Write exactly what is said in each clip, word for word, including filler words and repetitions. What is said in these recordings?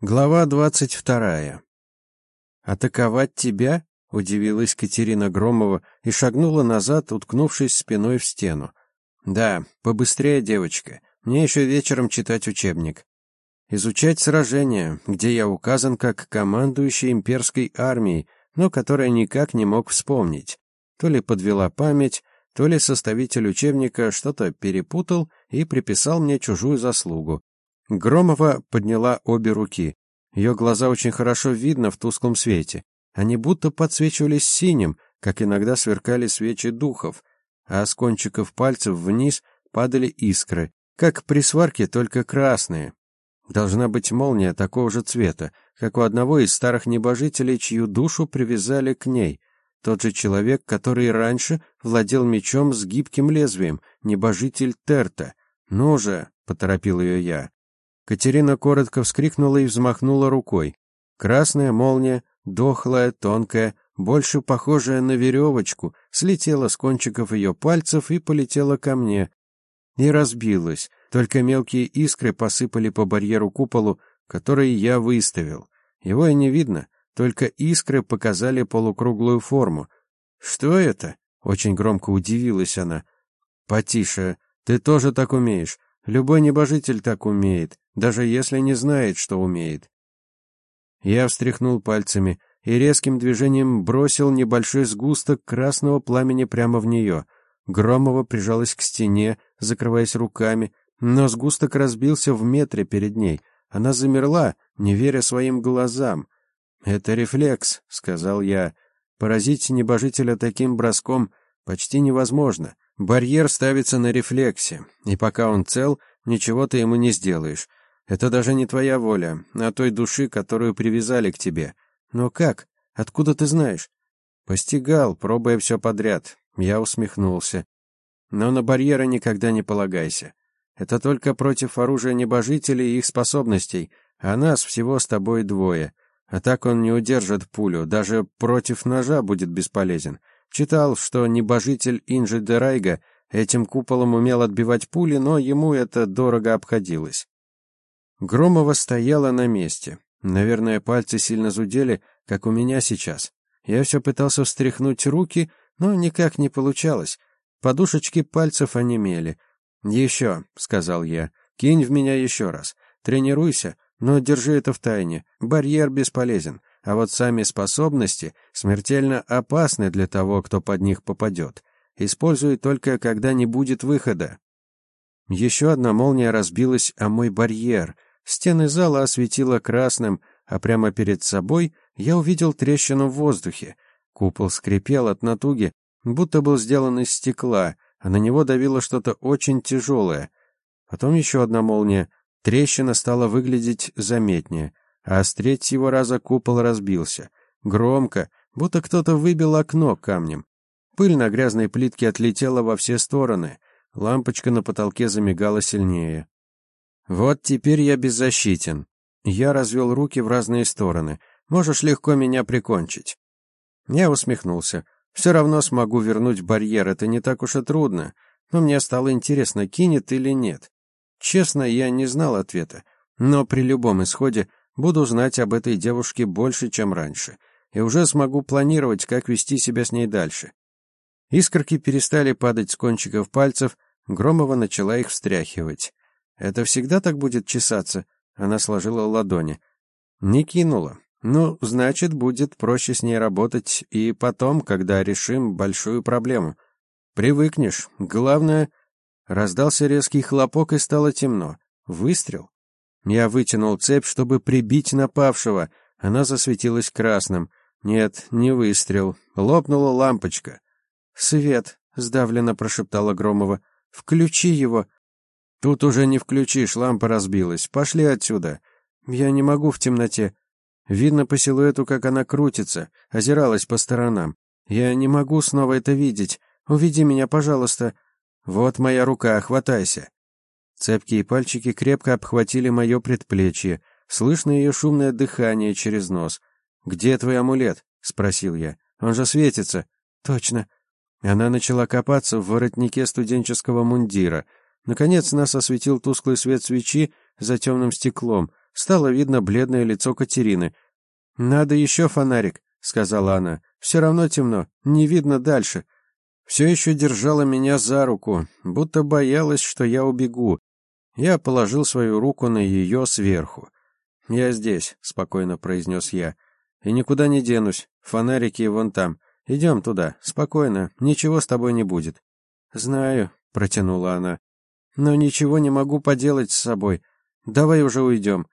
Глава двадцать вторая. «Атаковать тебя?» — удивилась Катерина Громова и шагнула назад, уткнувшись спиной в стену. «Да, побыстрее, девочка. Мне еще вечером читать учебник. Изучать сражение, где я указан как командующий имперской армией, но которая никак не мог вспомнить. То ли подвела память, то ли составитель учебника что-то перепутал и приписал мне чужую заслугу. Громова подняла обе руки. Ее глаза очень хорошо видно в тусклом свете. Они будто подсвечивались синим, как иногда сверкали свечи духов, а с кончиков пальцев вниз падали искры, как при сварке, только красные. Должна быть молния такого же цвета, как у одного из старых небожителей, чью душу привязали к ней. Тот же человек, который раньше владел мечом с гибким лезвием, небожитель Терта. «Ну же!» — поторопил ее я. Катерина коротко вскрикнула и взмахнула рукой. Красная молния, дохлая, тонкая, больше похожая на веревочку, слетела с кончиков ее пальцев и полетела ко мне. И разбилась. Только мелкие искры посыпали по барьеру-куполу, который я выставил. Его и не видно, только искры показали полукруглую форму. «Что это?» — очень громко удивилась она. «Потише, ты тоже так умеешь. Любой небожитель так умеет, даже если не знает, что умеет». Я встряхнул пальцами и резким движением бросил небольшой сгусток красного пламени прямо в нее. Громова прижалась к стене, закрываясь руками, но сгусток разбился в метре перед ней. Она замерла, не веря своим глазам. «Это рефлекс», — сказал я. «Поразить небожителя таким броском почти невозможно. Барьер ставится на рефлексе, и пока он цел, ничего ты ему не сделаешь. Это даже не твоя воля, а той души, которую привязали к тебе. Но как? Откуда ты знаешь?» «Постигал, пробуя все подряд». Я усмехнулся. «Но на барьеры никогда не полагайся. Это только против оружия небожителей и их способностей, а нас всего с тобой двое. А так он не удержит пулю, даже против ножа будет бесполезен. Читал, что небожитель Инжи де Райга этим куполом умел отбивать пули, но ему это дорого обходилось». Громова стояла на месте. Наверное, пальцы сильно зудели, как у меня сейчас. Я все пытался встряхнуть руки, но никак не получалось. Подушечки пальцев онемели. «Еще», — сказал я, — «кинь в меня еще раз. Тренируйся, но держи это в тайне. Барьер бесполезен, а вот сами способности смертельно опасны для того, кто под них попадет. Используй только, когда не будет выхода». Еще одна молния разбилась о мой барьер. Стены зала осветила красным, а прямо перед собой я увидел трещину в воздухе. Купол скрипел от натуги, будто был сделан из стекла, а на него давило что-то очень тяжелое. Потом еще одна молния. Трещина стала выглядеть заметнее, а с третьего раза купол разбился. Громко, будто кто-то выбил окно камнем. Пыль на грязной плитке отлетела во все стороны. Лампочка на потолке замигала сильнее. «Вот теперь я беззащитен». Я развел руки в разные стороны. «Можешь легко меня прикончить». Я усмехнулся. «Все равно смогу вернуть барьер, это не так уж и трудно. Но мне стало интересно, кинет или нет. Честно, я не знал ответа, но при любом исходе буду знать об этой девушке больше, чем раньше, и уже смогу планировать, как вести себя с ней дальше». Искорки перестали падать с кончиков пальцев, Громова начала их встряхивать. «Это всегда так будет чесаться?» Она сложила ладони. «Не кинула. Ну, значит, будет проще с ней работать и потом, когда решим большую проблему. Привыкнешь. Главное...» Раздался резкий хлопок, и стало темно. Выстрел. Я вытянул цепь, чтобы прибить напавшего. Она засветилась красным. Нет, не выстрел. Лопнула лампочка. «Свет», — сдавленно прошептала Громова. «Включи его». «Тут уже не включишь, лампа разбилась. Пошли отсюда». «Я не могу в темноте». Видно по силуэту, как она крутится, озиралась по сторонам. «Я не могу снова это видеть. Уведи меня, пожалуйста». «Вот моя рука, хватайся». Цепкие пальчики крепко обхватили мое предплечье. Слышно ее шумное дыхание через нос. «Где твой амулет?» — спросил я. «Он же светится». «Точно». Она начала копаться в воротнике студенческого мундира. Наконец нас осветил тусклый свет свечи за темным стеклом. стало видно бледное лицо Катерины. «Надо еще фонарик», — сказала она. «Все равно темно, не видно дальше». Все еще держала меня за руку, будто боялась, что я убегу. Я положил свою руку на ее сверху. «Я здесь», — спокойно произнес я. «И никуда не денусь. Фонарики вон там. Идем туда. Спокойно. Ничего с тобой не будет». «Знаю», — протянула она. «Но ничего не могу поделать с собой. Давай уже уйдем».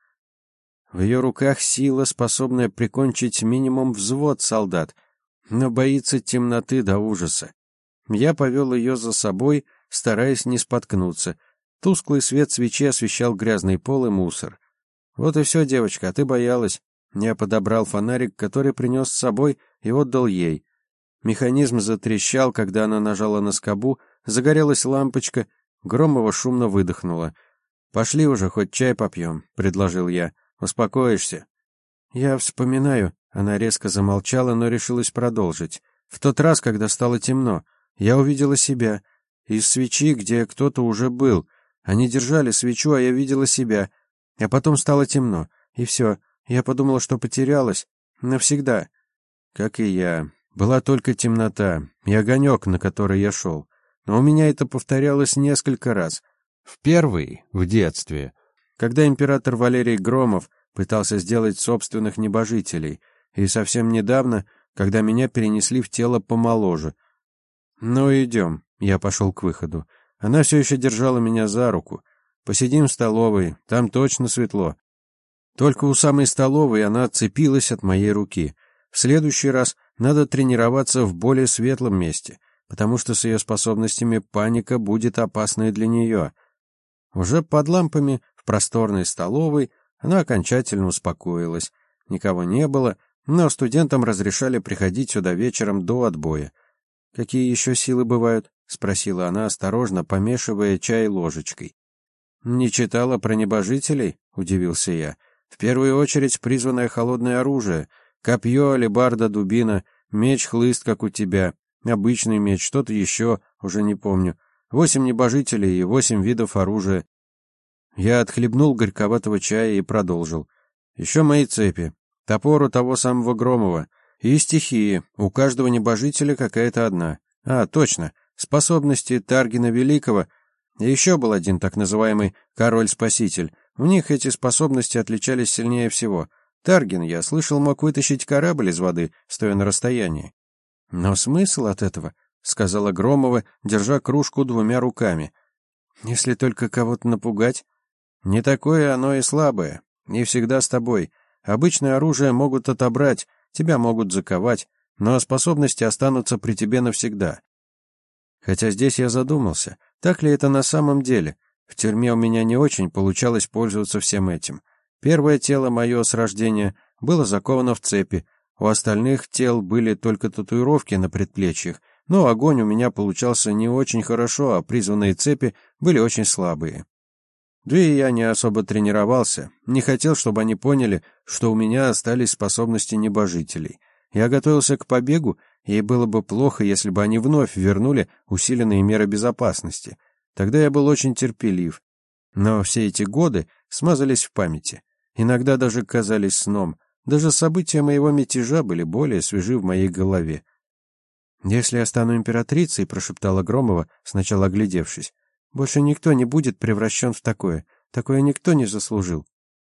В ее руках сила, способная прикончить минимум взвод солдат, но боится темноты до ужаса. Я повел ее за собой, стараясь не споткнуться. Тусклый свет свечи освещал грязный пол и мусор. «Вот и все, девочка, а ты боялась». Я подобрал фонарик, который принес с собой, и отдал ей. Механизм затрещал, когда она нажала на скобу, загорелась лампочка, Громова шумно выдохнула. «Пошли уже, хоть чай попьем», — предложил я. «Успокоишься». «Я вспоминаю», — она резко замолчала, но решилась продолжить. «В тот раз, когда стало темно, я увидела себя. Из свечи, где кто-то уже был. Они держали свечу, а я видела себя. А потом стало темно, и все. Я подумала, что потерялась. Навсегда». Как и я. Была только темнота и огонек, на который я шел. Но у меня это повторялось несколько раз. В первый, в детстве, когда император Валерий Громов пытался сделать собственных небожителей, и совсем недавно, когда меня перенесли в тело помоложе. «Ну, идем», — я пошел к выходу. Она все еще держала меня за руку. «Посидим в столовой, там точно светло». Только у самой столовой она отцепилась от моей руки. В следующий раз надо тренироваться в более светлом месте, потому что с ее способностями паника будет опасной для нее. Уже под лампами в просторной столовой она окончательно успокоилась. Никого не было, но студентам разрешали приходить сюда вечером до отбоя. «Какие еще силы бывают?» — спросила она, осторожно помешивая чай ложечкой. «Не читала про небожителей?» — удивился я. «В первую очередь призванное холодное оружие. Копье, алебарда, дубина, меч, хлыст, как у тебя. Обычный меч, что-то еще, уже не помню. Восемь небожителей и восемь видов оружия». Я отхлебнул горьковатого чая и продолжил. «Еще мои цепи. Топор у того самого Громова. И стихии. У каждого небожителя какая-то одна. А, точно. Способности Таргина Великого. И еще был один так называемый Король-Спаситель. У них эти способности отличались сильнее всего. Таргин, я слышал, мог вытащить корабль из воды, стоя на расстоянии. «Но смысл от этого?» — сказала Громова, держа кружку двумя руками. «Если только кого-то напугать. Не такое оно и слабое. Не всегда с тобой. Обычное оружие могут отобрать, тебя могут заковать, но способности останутся при тебе навсегда». Хотя здесь я задумался, так ли это на самом деле. В тюрьме у меня не очень получалось пользоваться всем этим. Первое тело мое с рождения было заковано в цепи, у остальных тел были только татуировки на предплечьях, но огонь у меня получался не очень хорошо, а призванные цепи были очень слабые. Да и я не особо тренировался, не хотел, чтобы они поняли, что у меня остались способности небожителей. Я готовился к побегу, и было бы плохо, если бы они вновь вернули усиленные меры безопасности. Тогда я был очень терпелив. Но все эти годы смазались в памяти. Иногда даже казались сном. Даже события моего мятежа были более свежи в моей голове. «Если я стану императрицей», — прошептала Громова, сначала оглядевшись, «больше никто не будет превращен в такое. Такое никто не заслужил».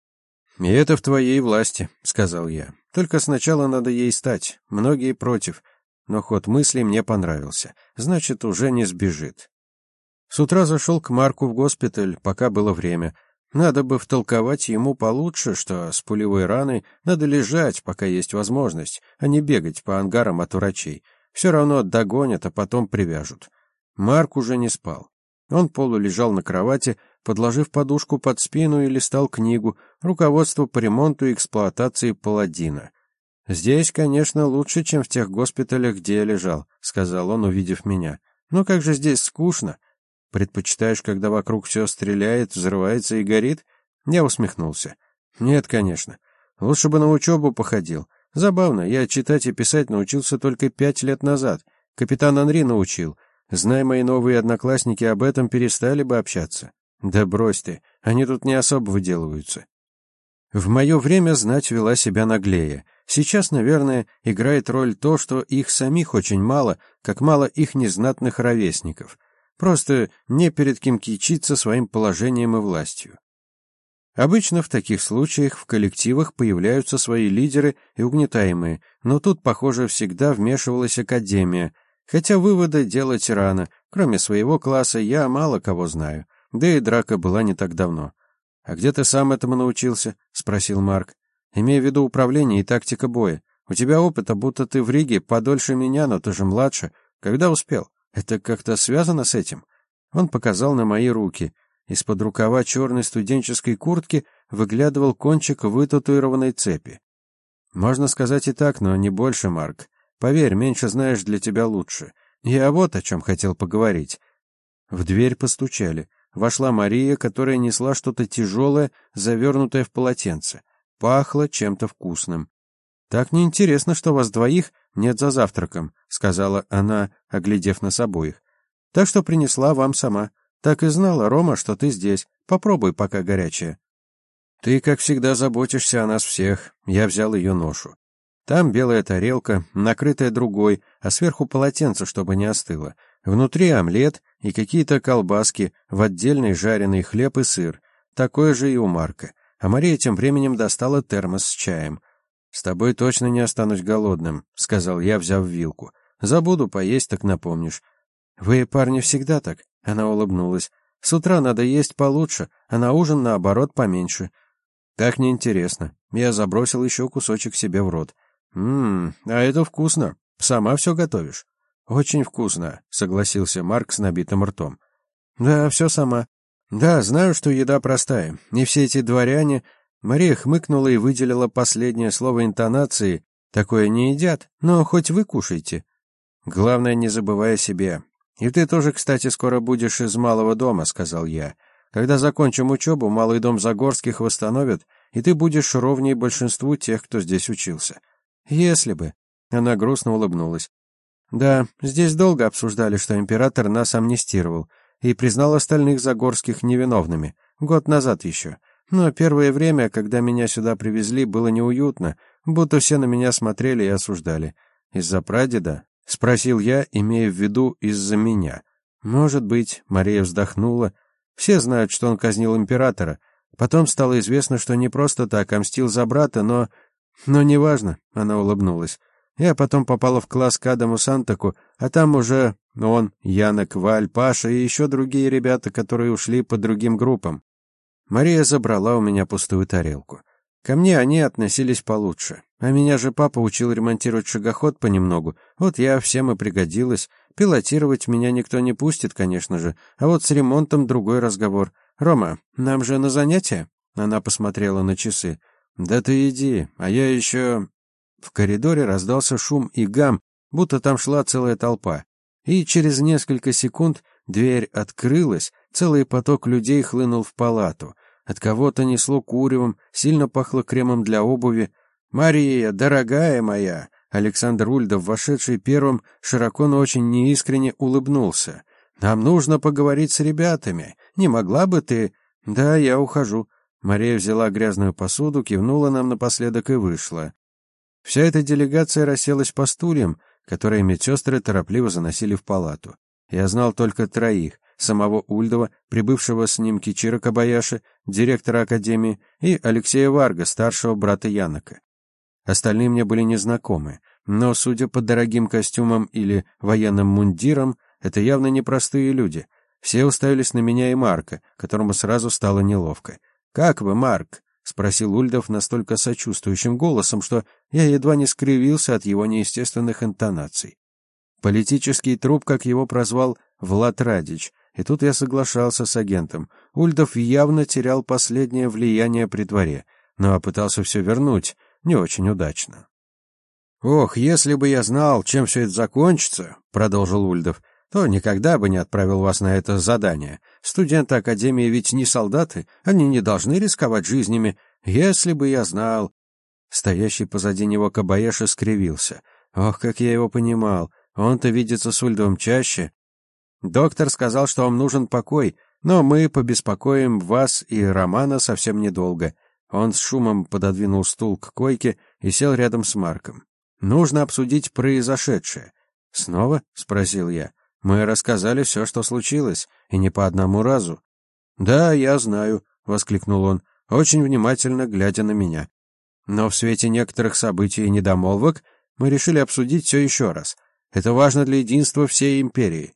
«И это в твоей власти», — сказал я. «Только сначала надо ей стать. Многие против. Но ход мыслей мне понравился. Значит, уже не сбежит». С утра зашел к Марку в госпиталь, пока было время. Надо бы втолковать ему получше, что с пулевой раной надо лежать, пока есть возможность, а не бегать по ангарам от врачей. Все равно догонят, а потом привяжут. Марк уже не спал. Он полулежал на кровати, подложив подушку под спину и листал книгу «Руководство по ремонту и эксплуатации паладина». «Здесь, конечно, лучше, чем в тех госпиталях, где я лежал», — сказал он, увидев меня. «Но как же здесь скучно. Предпочитаешь, когда вокруг все стреляет, взрывается и горит?» Я усмехнулся. «Нет, конечно. Лучше бы на учебу походил. Забавно, я читать и писать научился только пять лет назад. Капитан Анри научил. Знай, мои новые одноклассники об этом перестали бы общаться». «Да брось ты, они тут не особо выделываются». В мое время знать вела себя наглее. Сейчас, наверное, играет роль то, что их самих очень мало, как мало их незнатных ровесников. Просто не перед кем кичиться своим положением и властью. Обычно в таких случаях в коллективах появляются свои лидеры и угнетаемые, но тут, похоже, всегда вмешивалась академия, хотя выводы делать рано, кроме своего класса я мало кого знаю, да и драка была не так давно. «А где ты сам этому научился?» — спросил Марк. «Имея в виду управление и тактика боя. У тебя опыта, будто ты в Риге подольше меня, но ты же младше. Когда успел? Это как-то связано с этим?» Он показал на мои руки. Из-под рукава черной студенческой куртки выглядывал кончик вытатуированной цепи. «Можно сказать и так, но не больше, Марк. Поверь, меньше знаешь, для тебя лучше. Я вот о чем хотел поговорить». В дверь постучали. Вошла Мария, которая несла что-то тяжелое, завернутое в полотенце. Пахло чем-то вкусным. «Так неинтересно, что вас двоих нет за завтраком», — сказала она, оглядев нас обоих. «Так что принесла вам сама. Так и знала, Рома, что ты здесь. Попробуй, пока горячая». «Ты, как всегда, заботишься о нас всех». Я взял ее ношу. Там белая тарелка, накрытая другой, а сверху полотенце, чтобы не остыло. Внутри омлет и какие-то колбаски, в отдельный жареный хлеб и сыр. Такое же и у Марка. А Мария тем временем достала термос с чаем. «С тобой точно не останусь голодным», — сказал я, взяв вилку. «Забуду поесть, так напомнишь». «Вы, парни, всегда так», — она улыбнулась. «С утра надо есть получше, а на ужин, наоборот, поменьше». «Так неинтересно». Я забросил еще кусочек себе в рот. «Ммм, а это вкусно. Сама все готовишь?» «Очень вкусно», — согласился Марк с набитым ртом. «Да, все сама. Да, знаю, что еда простая. Не все эти дворяне...» Мария хмыкнула и выделила последнее слово интонации. «Такое не едят, но хоть вы кушайте. Главное, не забывай о себе. И ты тоже, кстати, скоро будешь из малого дома», — сказал я. «Когда закончим учебу, малый дом Загорских восстановят, и ты будешь ровней большинству тех, кто здесь учился». «Если бы...» — она грустно улыбнулась. «Да, здесь долго обсуждали, что император нас амнистировал и признал остальных Загорских невиновными, год назад еще. Но первое время, когда меня сюда привезли, было неуютно, будто все на меня смотрели и осуждали. Из-за прадеда?» — спросил я, имея в виду из-за меня. «Может быть», — Мария вздохнула. «Все знают, что он казнил императора. Потом стало известно, что не просто так, а мстил за брата, но... Но неважно», — она улыбнулась. «Я потом попала в класс к Адаму Сантаку, а там уже он, Янок, Валь, Паша и еще другие ребята, которые ушли по другим группам». Мария забрала у меня пустую тарелку. Ко мне они относились получше. А меня же папа учил ремонтировать шагоход понемногу. Вот я всем и пригодилась. Пилотировать меня никто не пустит, конечно же. А вот с ремонтом другой разговор. «Рома, нам же на занятия?» Она посмотрела на часы. «Да ты иди, а я еще...» В коридоре раздался шум и гам, будто там шла целая толпа. И через несколько секунд дверь открылась, целый поток людей хлынул в палату. От кого-то несло куревом, сильно пахло кремом для обуви. «Мария, дорогая моя!» Александр Ульдов, вошедший первым, широко, но очень неискренне улыбнулся. «Нам нужно поговорить с ребятами. Не могла бы ты...» «Да, я ухожу». Мария взяла грязную посуду, кивнула нам напоследок и вышла. Вся эта делегация расселась по стульям, которые медсестры торопливо заносили в палату. Я знал только троих: самого Ульдова, прибывшего с ним Кичиро Кобаяши, директора академии, и Алексея Варга, старшего брата Янока. Остальные мне были незнакомы, но, судя по дорогим костюмам или военным мундирам, это явно непростые люди. Все уставились на меня и Марка, которому сразу стало неловко. «Как вы, Марк?» — спросил Ульдов настолько сочувствующим голосом, что я едва не скривился от его неестественных интонаций. Политический труп, как его прозвал Влад Радич, и тут я соглашался с агентом. Ульдов явно терял последнее влияние при дворе, но пытался все вернуть, не очень удачно. «Ох, если бы я знал, чем все это закончится», — продолжил Ульдов, то никогда бы не отправил вас на это задание. Студенты академии ведь не солдаты, они не должны рисковать жизнями. Если бы я знал...» Стоящий позади него Кобаяши скривился. Ох, как я его понимал. Он-то видится с Ульдовым чаще. «Доктор сказал, что вам нужен покой, но мы побеспокоим вас и Романа совсем недолго». Он с шумом пододвинул стул к койке и сел рядом с Марком. «Нужно обсудить произошедшее». «Снова?» — спросил я. «Мы рассказали все, что случилось, и не по одному разу». «Да, я знаю», — воскликнул он, очень внимательно глядя на меня. «Но в свете некоторых событий и недомолвок мы решили обсудить все еще раз. Это важно для единства всей империи».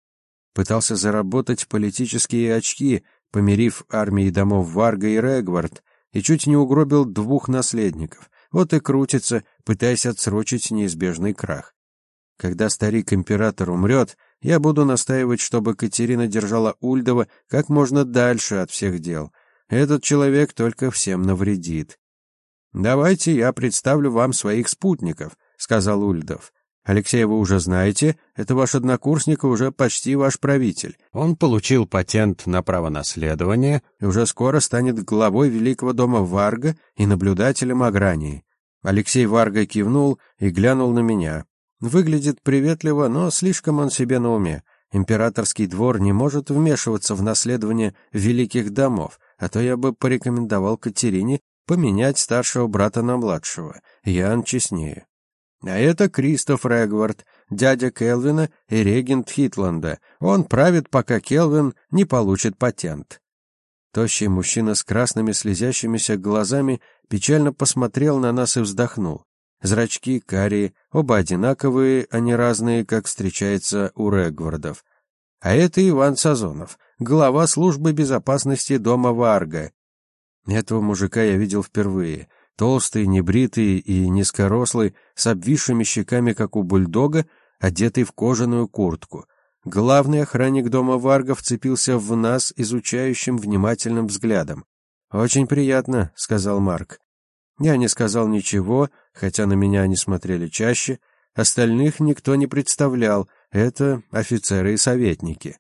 Пытался заработать политические очки, помирив армии домов Варга и Регвард, и чуть не угробил двух наследников. Вот и крутится, пытаясь отсрочить неизбежный крах. Когда старик-император умрет, я буду настаивать, чтобы Катерина держала Ульдова как можно дальше от всех дел. Этот человек только всем навредит. «Давайте я представлю вам своих спутников», — сказал Ульдов. «Алексея вы уже знаете, это ваш однокурсник и уже почти ваш правитель. Он получил патент на право наследования и уже скоро станет главой Великого дома Варга и наблюдателем Агрании». Алексей Варга кивнул и глянул на меня. Выглядит приветливо, но слишком он себе на уме. Императорский двор не может вмешиваться в наследование великих домов, а то я бы порекомендовал Катерине поменять старшего брата на младшего. Ян честнее. А это Кристоф Регвард, дядя Келвина и регент Хитланда. Он правит, пока Келвин не получит патент. Тощий мужчина с красными слезящимися глазами печально посмотрел на нас и вздохнул. Зрачки карие, оба одинаковые, а не разные, как встречается у Регвардов. А это Иван Сазонов, глава службы безопасности дома Варга. Этого мужика я видел впервые. Толстый, небритый и низкорослый, с обвисшими щеками, как у бульдога, одетый в кожаную куртку. Главный охранник дома Варга вцепился в нас изучающим внимательным взглядом. «Очень приятно», — сказал Марк. Я не сказал ничего, хотя на меня они смотрели чаще. Остальных никто не представлял, это офицеры и советники.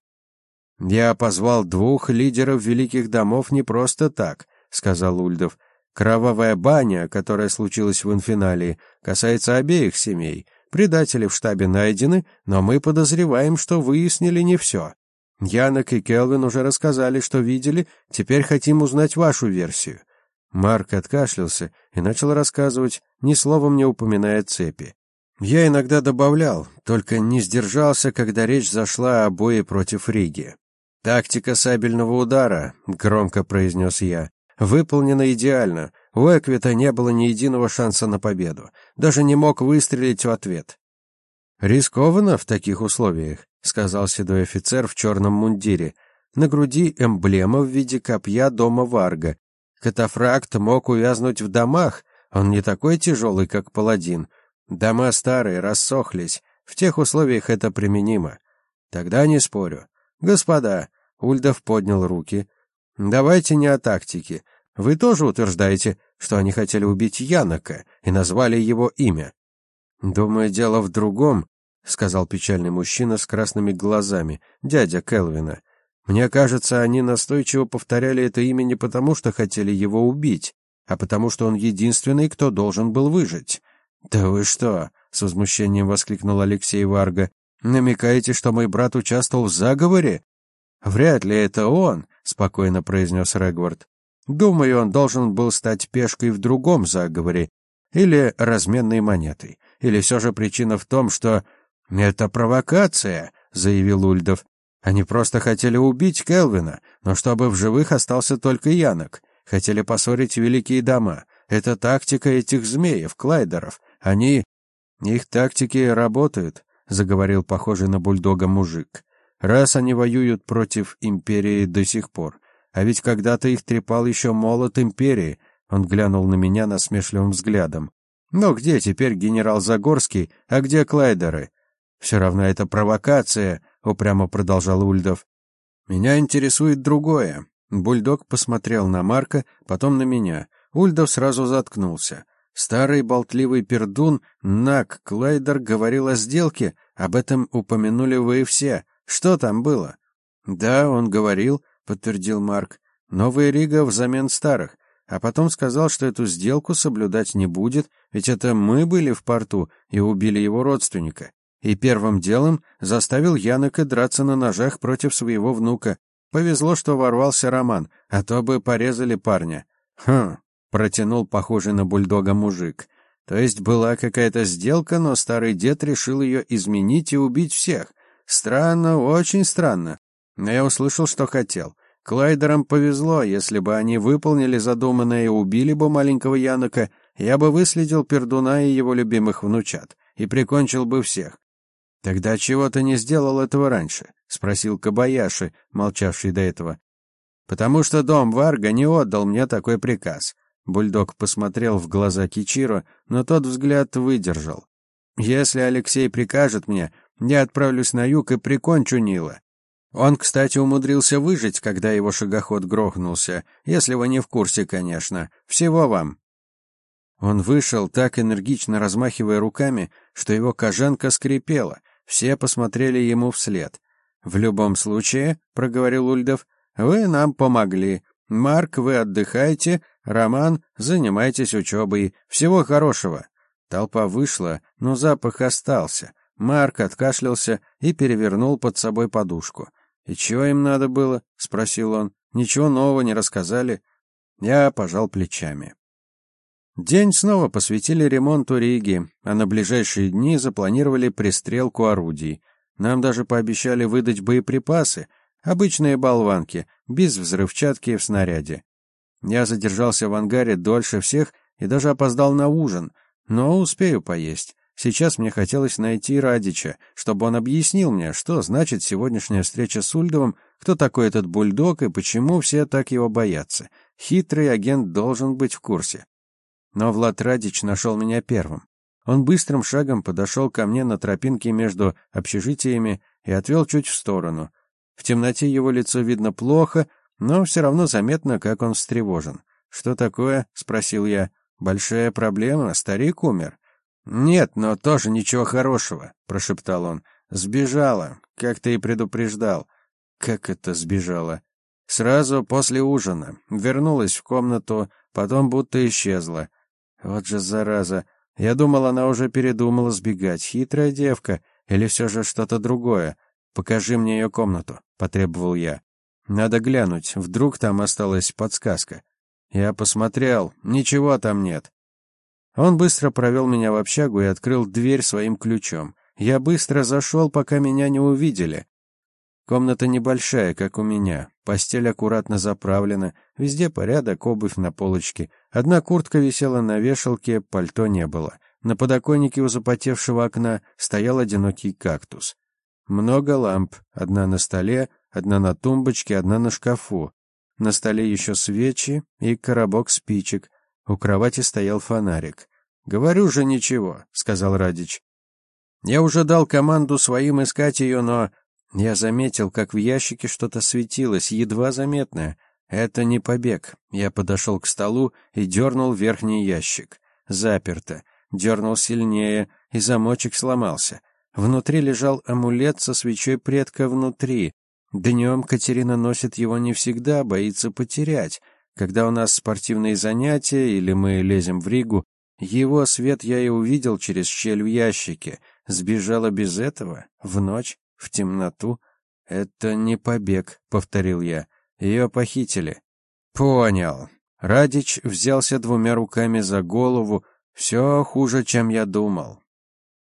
«Я позвал двух лидеров великих домов не просто так», — сказал Ульдов. «Кровавая баня, которая случилась в инфиналии, касается обеих семей. Предатели в штабе найдены, но мы подозреваем, что выяснили не все. Янок и Келвин уже рассказали, что видели, теперь хотим узнать вашу версию». Марк откашлялся и начал рассказывать, ни словом не упоминая цепи. Я иногда добавлял, только не сдержался, когда речь зашла о бое против Риги. «Тактика сабельного удара», — громко произнес я, — «выполнена идеально. У Эквита не было ни единого шанса на победу. Даже не мог выстрелить в ответ». «Рискованно в таких условиях», — сказал седой офицер в черном мундире. На груди эмблема в виде копья дома Варга. Катафракт мог увязнуть в домах, он не такой тяжелый, как паладин. Дома старые, рассохлись, в тех условиях это применимо. Тогда не спорю. Господа, Ульдов поднял руки. Давайте не о тактике. Вы тоже утверждаете, что они хотели убить Янока и назвали его имя? Думаю, дело в другом, сказал печальный мужчина с красными глазами, дядя Келвина. Мне кажется, они настойчиво повторяли это имя не потому, что хотели его убить, а потому, что он единственный, кто должен был выжить. «Да вы что?» — с возмущением воскликнул Алексей Варга. «Намекаете, что мой брат участвовал в заговоре?» «Вряд ли это он», — спокойно произнес Регвард. «Думаю, он должен был стать пешкой в другом заговоре или разменной монетой. Или все же причина в том, что...» «Это провокация», — заявил Ульдов. «Они просто хотели убить Келвина, но чтобы в живых остался только Янок. Хотели поссорить великие дома. Это тактика этих змеев, Клайдеров. Они... Их тактики работают», — заговорил похожий на бульдога мужик. «Раз они воюют против империи до сих пор. А ведь когда-то их трепал еще молот империи». Он глянул на меня насмешливым взглядом. «Но где теперь генерал Загорский, а где Клайдеры?» «Все равно это провокация», — упрямо продолжал Ульдов. «Меня интересует другое». Бульдог посмотрел на Марка, потом на меня. Ульдов сразу заткнулся. Старый болтливый пердун Нак Клайдер говорил о сделке, об этом упомянули вы все. Что там было? «Да, он говорил», — подтвердил Марк. «Новая Рига взамен старых». А потом сказал, что эту сделку соблюдать не будет, ведь это мы были в порту и убили его родственника. И первым делом заставил Янока драться на ножах против своего внука. Повезло, что ворвался Роман, а то бы порезали парня. «Хм», — протянул похожий на бульдога мужик. То есть была какая-то сделка, но старый дед решил ее изменить и убить всех. Странно, очень странно. Но я услышал, что хотел. Клайдерам повезло, если бы они выполнили задуманное и убили бы маленького Янока, я бы выследил пердуна и его любимых внучат и прикончил бы всех. «Тогда чего ты не сделал этого раньше?» — спросил Кобаяши, молчавший до этого. «Потому что дом Варга не отдал мне такой приказ». Бульдог посмотрел в глаза Кичиро, но тот взгляд выдержал. «Если Алексей прикажет мне, я отправлюсь на юг и прикончу Нила. Он, кстати, умудрился выжить, когда его шагоход грохнулся, если вы не в курсе, конечно. Всего вам». Он вышел, так энергично размахивая руками, что его кожанка скрипела. Все посмотрели ему вслед. «В любом случае», — проговорил Ульдов, — «вы нам помогли. Марк, вы отдыхайте, Роман, занимайтесь учебой. Всего хорошего». Толпа вышла, но запах остался. Марк откашлялся и перевернул под собой подушку. «И чего им надо было?» — спросил он. «Ничего нового не рассказали?» Я пожал плечами. День снова посвятили ремонту Риги, а на ближайшие дни запланировали пристрелку орудий. Нам даже пообещали выдать боеприпасы, обычные болванки, без взрывчатки в снаряде. Я задержался в ангаре дольше всех и даже опоздал на ужин, но успею поесть. Сейчас мне хотелось найти Радича, чтобы он объяснил мне, что значит сегодняшняя встреча с Ульдовым, кто такой этот бульдог и почему все так его боятся. Хитрый агент должен быть в курсе. Но Влад Радич нашел меня первым. Он быстрым шагом подошел ко мне на тропинке между общежитиями и отвел чуть в сторону. В темноте его лицо видно плохо, но все равно заметно, как он встревожен. «Что такое?» — спросил я. «Большая проблема? Старик умер?» «Нет, но тоже ничего хорошего», — прошептал он. «Сбежала, как ты и предупреждал». «Как это сбежала?» «Сразу после ужина. Вернулась в комнату, потом будто исчезла». «Вот же зараза. Я думал, она уже передумала сбегать. Хитрая девка. Или все же что-то другое? Покажи мне ее комнату», — потребовал я. «Надо глянуть. Вдруг там осталась подсказка». Я посмотрел. Ничего там нет. Он быстро провел меня в общагу и открыл дверь своим ключом. Я быстро зашел, пока меня не увидели. Комната небольшая, как у меня. Постель аккуратно заправлена, везде порядок, обувь на полочке. Одна куртка висела на вешалке, пальто не было. На подоконнике у запотевшего окна стоял одинокий кактус. Много ламп, одна на столе, одна на тумбочке, одна на шкафу. На столе еще свечи и коробок спичек. У кровати стоял фонарик. «Говорю же, ничего», — сказал Радич. «Я уже дал команду своим искать ее, но...» Я заметил, как в ящике что-то светилось, едва заметное. Это не побег. Я подошел к столу и дернул верхний ящик. Заперто. Дернул сильнее, и замочек сломался. Внутри лежал амулет со свечой предка внутри. Днем Катерина носит его не всегда, боится потерять. Когда у нас спортивные занятия или мы лезем в Ригу, его свет я и увидел через щель в ящике. Сбежала без этого, в ночь, в темноту. «Это не побег», — повторил я. «Ее похитили». «Понял». Радич взялся двумя руками за голову. «Все хуже, чем я думал.